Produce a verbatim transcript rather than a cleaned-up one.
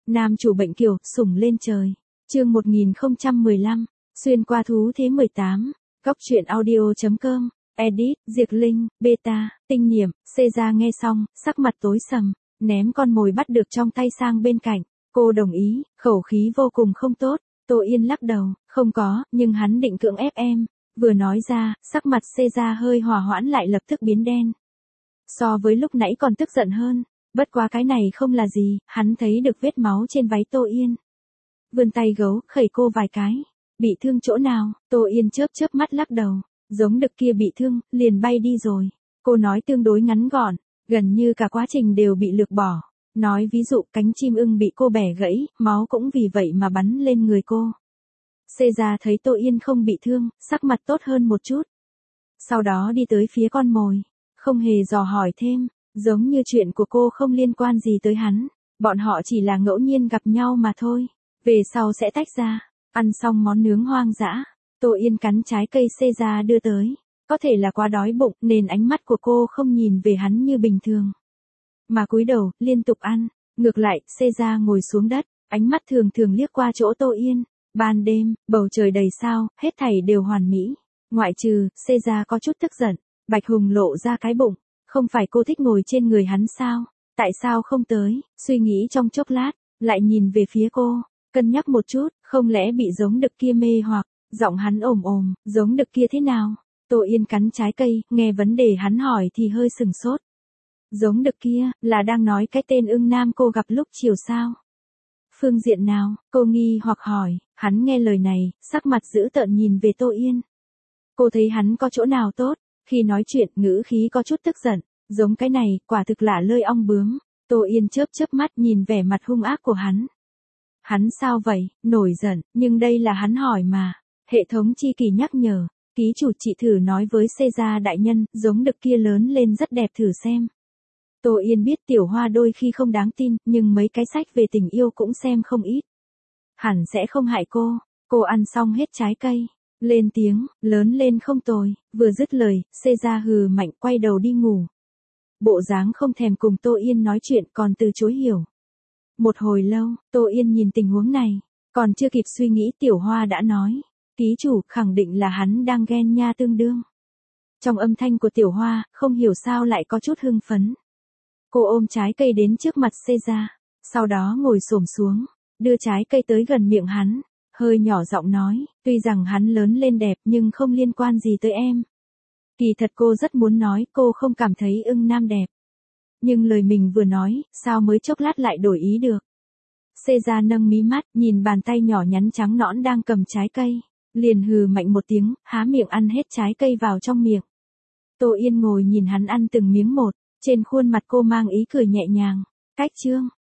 Nam chủ bệnh kiều, sủng lên trời. Chương một nghìn không trăm mười lăm, xuyên qua thú thế mười tám. Góc truyện audio chấm com. Edit, Diệp Linh, Beta, Tinh Niệm. Caesar nghe xong, sắc mặt tối sầm, ném con mồi bắt được trong tay sang bên cạnh. Cô đồng ý, khẩu khí vô cùng không tốt. Tô Yên lắc đầu, không có, nhưng hắn định cưỡng ép em. Vừa nói ra, sắc mặt Caesar hơi hòa hoãn lại lập tức biến đen. So với lúc nãy còn tức giận hơn. Bất quá cái này không là gì, hắn thấy được vết máu trên váy Tô Yên. Vươn tay gấu, khẩy cô vài cái. Bị thương chỗ nào? Tô Yên chớp chớp mắt lắc đầu. Giống đực kia bị thương, liền bay đi rồi. Cô nói tương đối ngắn gọn, gần như cả quá trình đều bị lược bỏ. Nói ví dụ cánh chim ưng bị cô bẻ gãy, máu cũng vì vậy mà bắn lên người cô. Caesar thấy Tô Yên không bị thương, sắc mặt tốt hơn một chút. Sau đó đi tới phía con mồi, không hề dò hỏi thêm, giống như chuyện của cô không liên quan gì tới hắn. Bọn họ chỉ là ngẫu nhiên gặp nhau mà thôi. Về sau sẽ tách ra. Ăn xong món nướng hoang dã, Tô Yên cắn trái cây Caesar đưa tới. Có thể là quá đói bụng nên ánh mắt của cô không nhìn về hắn như bình thường, mà cúi đầu, liên tục ăn. Ngược lại, Caesar ngồi xuống đất, ánh mắt thường thường liếc qua chỗ Tô Yên. Ban đêm, bầu trời đầy sao, hết thảy đều hoàn mỹ. Ngoại trừ, Caesar có chút tức giận. Bạch Hùng lộ ra cái bụng. Không phải cô thích ngồi trên người hắn sao? Tại sao không tới? Suy nghĩ trong chốc lát, lại nhìn về phía cô. Cân nhắc một chút, không lẽ bị giống đực kia mê hoặc? Giọng hắn ồm ồm, giống đực kia thế nào? Tô Yên cắn trái cây, nghe vấn đề hắn hỏi thì hơi sừng sốt. Giống đực kia, là đang nói cái tên ưng nam cô gặp lúc chiều sao? Phương diện nào? Cô nghi hoặc hỏi. Hắn nghe lời này, sắc mặt dữ tợn nhìn về Tô Yên. Cô thấy hắn có chỗ nào tốt? Khi nói chuyện, ngữ khí có chút tức giận. Giống cái này, quả thực là lơi ong bướm. Tô Yên chớp chớp mắt nhìn vẻ mặt hung ác của hắn. Hắn sao vậy? Nổi giận, nhưng đây là hắn hỏi mà. Hệ thống chi kỳ nhắc nhở. Ký chủ chị thử nói với Caesar đại nhân, giống đực kia lớn lên rất đẹp thử xem. Tô Yên biết Tiểu Hoa đôi khi không đáng tin, nhưng mấy cái sách về tình yêu cũng xem không ít. Hẳn sẽ không hại cô. Cô ăn xong hết trái cây. Lên tiếng, lớn lên không tồi. Vừa dứt lời, Caesar hừ mạnh quay đầu đi ngủ. Bộ dáng không thèm cùng Tô Yên nói chuyện còn từ chối hiểu. Một hồi lâu, Tô Yên nhìn tình huống này. Còn chưa kịp suy nghĩ Tiểu Hoa đã nói. Ký chủ khẳng định là hắn đang ghen nha tương đương. Trong âm thanh của Tiểu Hoa, không hiểu sao lại có chút hưng phấn. Cô ôm trái cây đến trước mặt Caesar. Sau đó ngồi xổm xuống, đưa trái cây tới gần miệng hắn. Hơi nhỏ giọng nói, tuy rằng hắn lớn lên đẹp nhưng không liên quan gì tới em. Kỳ thật cô rất muốn nói cô không cảm thấy ưng nam đẹp. Nhưng lời mình vừa nói, sao mới chốc lát lại đổi ý được. Caesar nâng mí mắt, nhìn bàn tay nhỏ nhắn trắng nõn đang cầm trái cây. Liền hừ mạnh một tiếng, há miệng ăn hết trái cây vào trong miệng. Tô Yên ngồi nhìn hắn ăn từng miếng một. Trên khuôn mặt cô mang ý cười nhẹ nhàng. Cách chương.